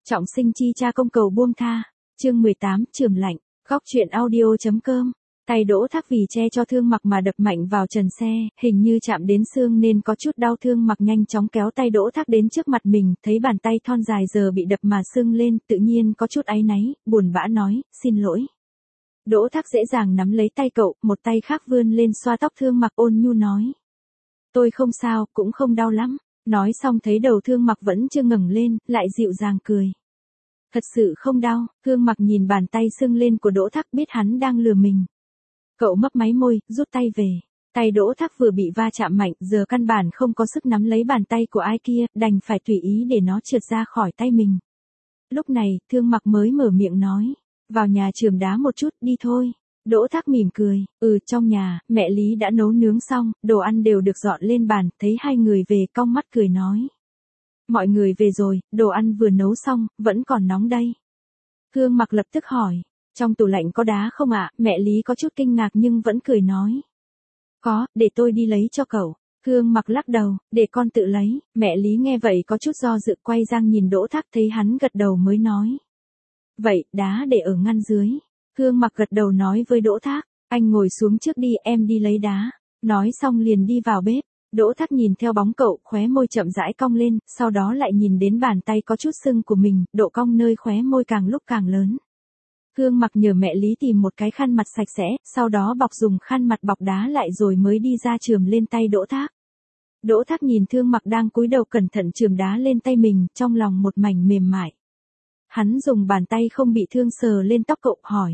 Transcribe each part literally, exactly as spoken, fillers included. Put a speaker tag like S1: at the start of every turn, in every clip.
S1: Trọng sinh chi cha công cầu buông tha. Chương mười tám, Trường lạnh. Góc truyện audio.com. Tay Đỗ Thác vì che cho Thương Mặc mà đập mạnh vào trần xe, hình như chạm đến xương nên có chút đau. Thương Mặc nhanh chóng kéo tay Đỗ Thác đến trước mặt mình, thấy bàn tay thon dài giờ bị đập mà sưng lên, tự nhiên có chút áy náy, buồn bã nói, xin lỗi. Đỗ Thác dễ dàng nắm lấy tay cậu, một tay khác vươn lên xoa tóc Thương Mặc, ôn nhu nói. Tôi không sao, cũng không đau lắm. Nói xong thấy đầu Thương Mặc vẫn chưa ngẩng lên, lại dịu dàng cười. Thật sự không đau. Thương Mặc nhìn bàn tay sưng lên của Đỗ Thác, biết hắn đang lừa mình. Cậu mấp máy môi, rút tay về. Tay Đỗ Thác vừa bị va chạm mạnh, giờ căn bản không có sức nắm lấy bàn tay của ai kia, đành phải tùy ý để nó trượt ra khỏi tay mình. Lúc này, Thương Mặc mới mở miệng nói. Vào nhà trường đá một chút, đi thôi. Đỗ Thác mỉm cười, ừ, trong nhà, mẹ Lý đã nấu nướng xong, đồ ăn đều được dọn lên bàn, thấy hai người về cong mắt cười nói. Mọi người về rồi, đồ ăn vừa nấu xong, vẫn còn nóng đây. Thương Mặc lập tức hỏi, trong tủ lạnh có đá không ạ? Mẹ Lý có chút kinh ngạc nhưng vẫn cười nói. Có, để tôi đi lấy cho cậu. Thương Mặc lắc đầu, để con tự lấy. Mẹ Lý nghe vậy có chút do dự, quay sang nhìn Đỗ Thác, thấy hắn gật đầu mới nói. Vậy, đá để ở ngăn dưới. Thương Mặc gật đầu nói với Đỗ Thác, anh ngồi xuống trước đi, em đi lấy đá. Nói xong liền đi vào bếp. Đỗ Thác nhìn theo bóng cậu, khóe môi chậm rãi cong lên, sau đó lại nhìn đến bàn tay có chút sưng của mình, độ cong nơi khóe môi càng lúc càng lớn. Thương Mặc nhờ mẹ Lý tìm một cái khăn mặt sạch sẽ, sau đó bọc dùng khăn mặt bọc đá lại rồi mới đi ra chườm lên tay Đỗ Thác. Đỗ Thác nhìn Thương Mặc đang cúi đầu cẩn thận chườm đá lên tay mình, trong lòng một mảnh mềm mại. Hắn dùng bàn tay không bị thương sờ lên tóc cậu, hỏi.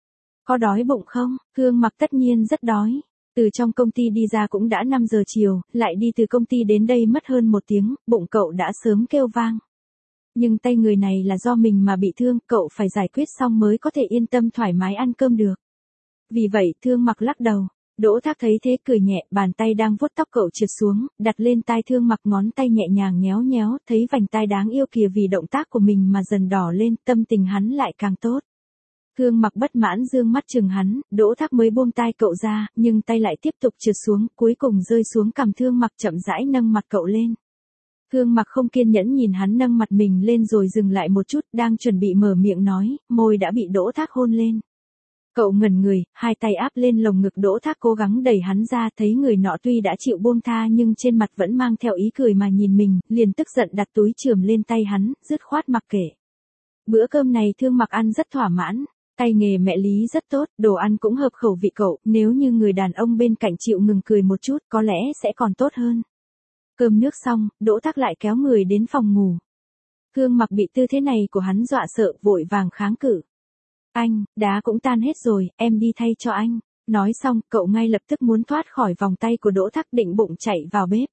S1: Có đói bụng không? Thương Mặc tất nhiên rất đói. Từ trong công ty đi ra cũng đã năm giờ chiều, lại đi từ công ty đến đây mất hơn một tiếng, bụng cậu đã sớm kêu vang. Nhưng tay người này là do mình mà bị thương, cậu phải giải quyết xong mới có thể yên tâm thoải mái ăn cơm được. Vì vậy Thương Mặc lắc đầu. Đỗ Thác thấy thế cười nhẹ, bàn tay đang vuốt tóc cậu trượt xuống, đặt lên tai Thương Mặc, ngón tay nhẹ nhàng nhéo nhéo, thấy vành tai đáng yêu kìa vì động tác của mình mà dần đỏ lên, tâm tình hắn lại càng tốt. Thương Mặc bất mãn dương mắt chừng hắn, Đỗ Thác mới buông tai cậu ra, nhưng tay lại tiếp tục trượt xuống, cuối cùng rơi xuống cằm Thương Mặc, chậm rãi nâng mặt cậu lên. Thương Mặc không kiên nhẫn nhìn hắn nâng mặt mình lên rồi dừng lại một chút, đang chuẩn bị mở miệng nói, môi đã bị Đỗ Thác hôn lên. Cậu ngẩn người, hai tay áp lên lồng ngực Đỗ Thác cố gắng đẩy hắn ra, thấy người nọ tuy đã chịu buông tha nhưng trên mặt vẫn mang theo ý cười mà nhìn mình, liền tức giận đặt túi chườm lên tay hắn, dứt khoát mặc kệ. Bữa cơm này Thương Mặc ăn rất thỏa mãn. Tay nghề mẹ Lý rất tốt, đồ ăn cũng hợp khẩu vị cậu, nếu như người đàn ông bên cạnh chịu ngừng cười một chút, có lẽ sẽ còn tốt hơn. Cơm nước xong, Đỗ Thác lại kéo người đến phòng ngủ. Thương Mặc bị tư thế này của hắn dọa sợ, vội vàng kháng cự. Anh, đá cũng tan hết rồi, em đi thay cho anh. Nói xong, cậu ngay lập tức muốn thoát khỏi vòng tay của Đỗ Thác, định bụng chạy vào bếp.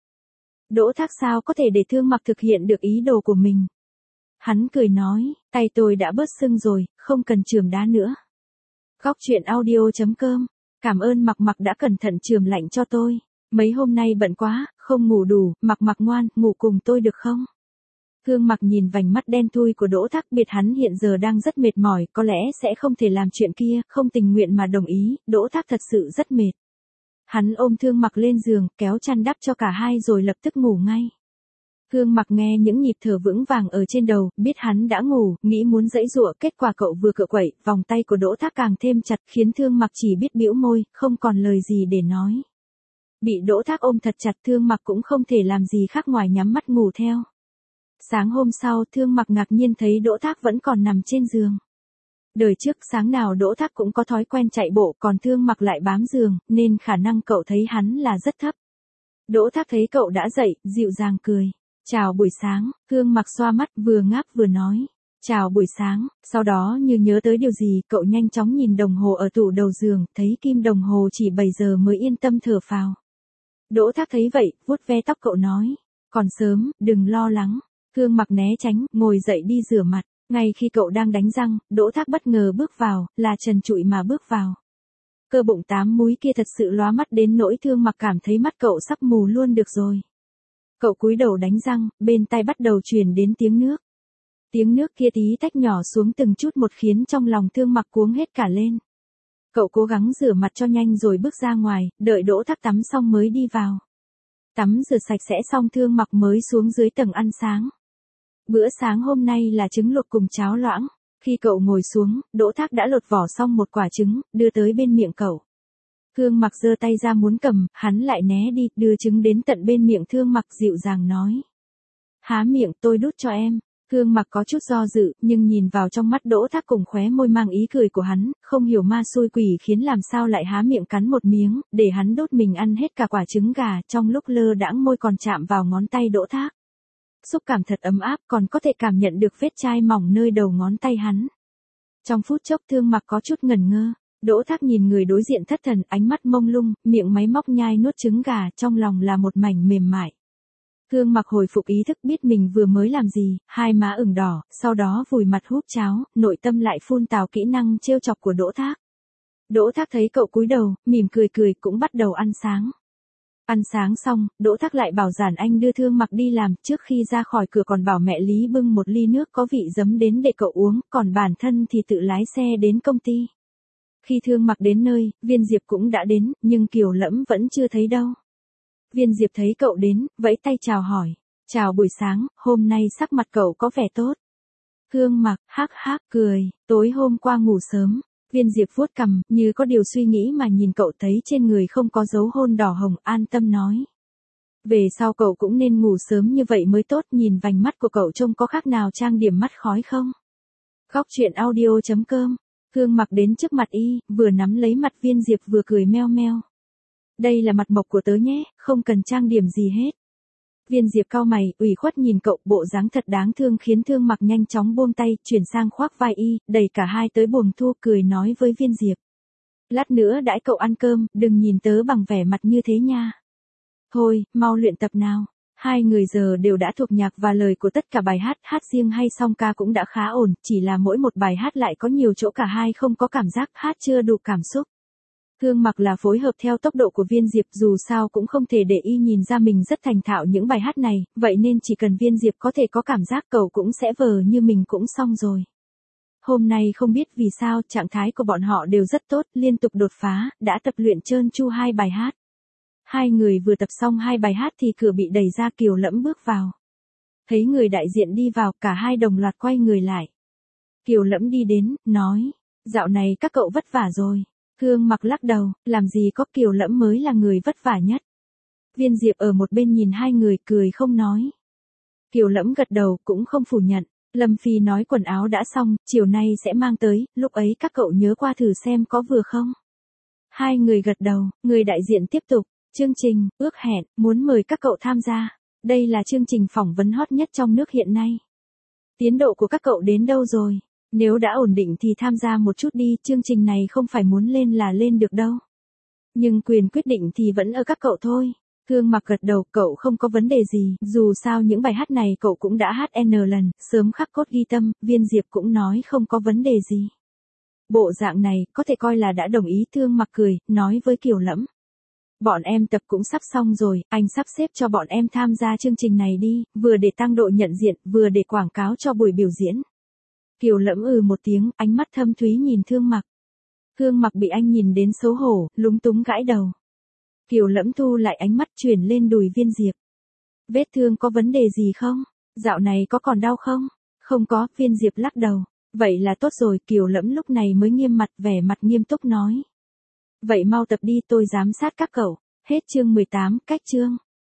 S1: Đỗ Thác sao có thể để Thương Mặc thực hiện được ý đồ của mình. Hắn cười nói, tay tôi đã bớt sưng rồi, không cần chườm đá nữa. Góc truyện audio.com. Cảm ơn Mặc Mặc đã cẩn thận chườm lạnh cho tôi. Mấy hôm nay bận quá, không ngủ đủ, Mặc Mặc ngoan, ngủ cùng tôi được không? Thương Mặc nhìn vành mắt đen thui của Đỗ Thác, biết hắn hiện giờ đang rất mệt mỏi, có lẽ sẽ không thể làm chuyện kia, không tình nguyện mà đồng ý, Đỗ Thác thật sự rất mệt. Hắn ôm Thương Mặc lên giường, kéo chăn đắp cho cả hai rồi lập tức ngủ ngay. Thương Mặc nghe những nhịp thở vững vàng ở trên đầu, biết hắn đã ngủ, nghĩ muốn giãy giụa, kết quả cậu vừa cựa quậy, vòng tay của Đỗ Thác càng thêm chặt, khiến Thương Mặc chỉ biết bĩu môi, không còn lời gì để nói. Bị Đỗ Thác ôm thật chặt, Thương Mặc cũng không thể làm gì khác ngoài nhắm mắt ngủ theo. Sáng hôm sau, Thương Mặc ngạc nhiên thấy Đỗ Thác vẫn còn nằm trên giường. Đời trước sáng nào Đỗ Thác cũng có thói quen chạy bộ, còn Thương Mặc lại bám giường, nên khả năng cậu thấy hắn là rất thấp. Đỗ Thác thấy cậu đã dậy, dịu dàng cười. Chào buổi sáng, Thương Mặc xoa mắt, vừa ngáp vừa nói. Chào buổi sáng, sau đó như nhớ tới điều gì, cậu nhanh chóng nhìn đồng hồ ở tủ đầu giường, thấy kim đồng hồ chỉ bảy giờ mới yên tâm thở phào. Đỗ Thác thấy vậy, vuốt ve tóc cậu nói. Còn sớm, đừng lo lắng. Thương Mặc né tránh, ngồi dậy đi rửa mặt. Ngay khi cậu đang đánh răng, Đỗ Thác bất ngờ bước vào, là trần trụi mà bước vào. Cơ bụng tám múi kia thật sự lóa mắt đến nỗi Thương Mặc cảm thấy mắt cậu sắp mù luôn được rồi. Cậu cúi đầu đánh răng, bên tai bắt đầu truyền đến tiếng nước. Tiếng nước kia tí tách nhỏ xuống từng chút một khiến trong lòng Thương Mặc cuống hết cả lên. Cậu cố gắng rửa mặt cho nhanh rồi bước ra ngoài, đợi Đỗ Thác tắm xong mới đi vào. Tắm rửa sạch sẽ xong Thương Mặc mới xuống dưới tầng ăn sáng. Bữa sáng hôm nay là trứng luộc cùng cháo loãng. Khi cậu ngồi xuống, Đỗ Thác đã lột vỏ xong một quả trứng, đưa tới bên miệng cậu. Thương Mặc giơ tay ra muốn cầm, hắn lại né đi, đưa trứng đến tận bên miệng Thương Mặc dịu dàng nói. Há miệng, tôi đút cho em. Thương Mặc có chút do dự, nhưng nhìn vào trong mắt Đỗ Thác cùng khóe môi mang ý cười của hắn, không hiểu ma xui quỷ khiến làm sao lại há miệng cắn một miếng, để hắn đốt mình ăn hết cả quả trứng gà, trong lúc lơ đãng môi còn chạm vào ngón tay Đỗ Thác. Xúc cảm thật ấm áp, còn có thể cảm nhận được vết chai mỏng nơi đầu ngón tay hắn. Trong phút chốc Thương Mặc có chút ngẩn ngơ. Đỗ Thác nhìn người đối diện thất thần, ánh mắt mông lung, miệng máy móc nhai nuốt trứng gà, trong lòng là một mảnh mềm mại. Thương Mặc hồi phục ý thức, biết mình vừa mới làm gì, hai má ửng đỏ, sau đó vùi mặt húp cháo, nội tâm lại phun tào kỹ năng trêu chọc của Đỗ Thác. Đỗ Thác thấy cậu cúi đầu, mỉm cười cười cũng bắt đầu ăn sáng. Ăn sáng xong, Đỗ Thác lại bảo Giản Anh đưa Thương Mặc đi làm, trước khi ra khỏi cửa còn bảo mẹ Lý bưng một ly nước có vị giấm đến để cậu uống, còn bản thân thì tự lái xe đến công ty. Khi Thương Mặc đến nơi, Viên Diệp cũng đã đến, nhưng Kiều Lẫm vẫn chưa thấy đâu. Viên Diệp thấy cậu đến, vẫy tay chào hỏi. Chào buổi sáng, hôm nay sắc mặt cậu có vẻ tốt. Thương Mặc, hắc hắc, cười, tối hôm qua ngủ sớm. Viên Diệp vuốt cằm, như có điều suy nghĩ mà nhìn cậu, thấy trên người không có dấu hôn đỏ hồng, an tâm nói. Về sau cậu cũng nên ngủ sớm như vậy mới tốt, nhìn vành mắt của cậu trông có khác nào trang điểm mắt khói không? Khóc chuyện audio chấm com. Thương Mặc đến trước mặt y, vừa nắm lấy mặt Viên Diệp vừa cười meo meo. Đây là mặt mộc của tớ nhé, không cần trang điểm gì hết. Viên Diệp cau mày, ủy khuất nhìn cậu, bộ dáng thật đáng thương khiến Thương Mặc nhanh chóng buông tay, chuyển sang khoác vai y, đẩy cả hai tới buồng thu, cười nói với Viên Diệp. Lát nữa đãi cậu ăn cơm, đừng nhìn tớ bằng vẻ mặt như thế nha. Thôi, mau luyện tập nào. Hai người giờ đều đã thuộc nhạc và lời của tất cả bài hát, hát riêng hay song ca cũng đã khá ổn, chỉ là mỗi một bài hát lại có nhiều chỗ cả hai không có cảm giác, hát chưa đủ cảm xúc. Thương Mặc là phối hợp theo tốc độ của Viên Diệp, dù sao cũng không thể để y nhìn ra mình rất thành thạo những bài hát này, vậy nên chỉ cần Viên Diệp có thể có cảm giác cậu cũng sẽ vờ như mình cũng xong rồi. Hôm nay không biết vì sao trạng thái của bọn họ đều rất tốt, liên tục đột phá, đã tập luyện trơn tru hai bài hát. Hai người vừa tập xong hai bài hát thì cửa bị đẩy ra, Kiều Lẫm bước vào. Thấy người đại diện đi vào, cả hai đồng loạt quay người lại. Kiều Lẫm đi đến, nói, dạo này các cậu vất vả rồi. Thương Mặc lắc đầu, làm gì có, Kiều Lẫm mới là người vất vả nhất. Viên Diệp ở một bên nhìn hai người, cười không nói. Kiều Lẫm gật đầu, cũng không phủ nhận. Lâm Phi nói quần áo đã xong, chiều nay sẽ mang tới, lúc ấy các cậu nhớ qua thử xem có vừa không. Hai người gật đầu, người đại diện tiếp tục. Chương trình, ước hẹn, muốn mời các cậu tham gia. Đây là chương trình phỏng vấn hot nhất trong nước hiện nay. Tiến độ của các cậu đến đâu rồi? Nếu đã ổn định thì tham gia một chút đi, chương trình này không phải muốn lên là lên được đâu. Nhưng quyền quyết định thì vẫn ở các cậu thôi. Thương Mặc gật đầu, cậu không có vấn đề gì, dù sao những bài hát này cậu cũng đã hát n lần, sớm khắc cốt ghi tâm, Viên Diệp cũng nói không có vấn đề gì. Bộ dạng này, có thể coi là đã đồng ý. Thương Mặc cười, nói với Kiều Lẫm. Bọn em tập cũng sắp xong rồi, anh sắp xếp cho bọn em tham gia chương trình này đi, vừa để tăng độ nhận diện, vừa để quảng cáo cho buổi biểu diễn. Kiều Lẫm ừ một tiếng, ánh mắt thâm thúy nhìn Thương Mặc. Thương Mặc bị anh nhìn đến xấu hổ, lúng túng gãi đầu. Kiều Lẫm thu lại ánh mắt, chuyển lên đùi Viên Diệp. Vết thương có vấn đề gì không? Dạo này có còn đau không? Không có, Viên Diệp lắc đầu. Vậy là tốt rồi, Kiều Lẫm lúc này mới nghiêm mặt, vẻ mặt nghiêm túc nói. Vậy mau tập đi, tôi giám sát các cậu. Hết chương mười tám, cách chương.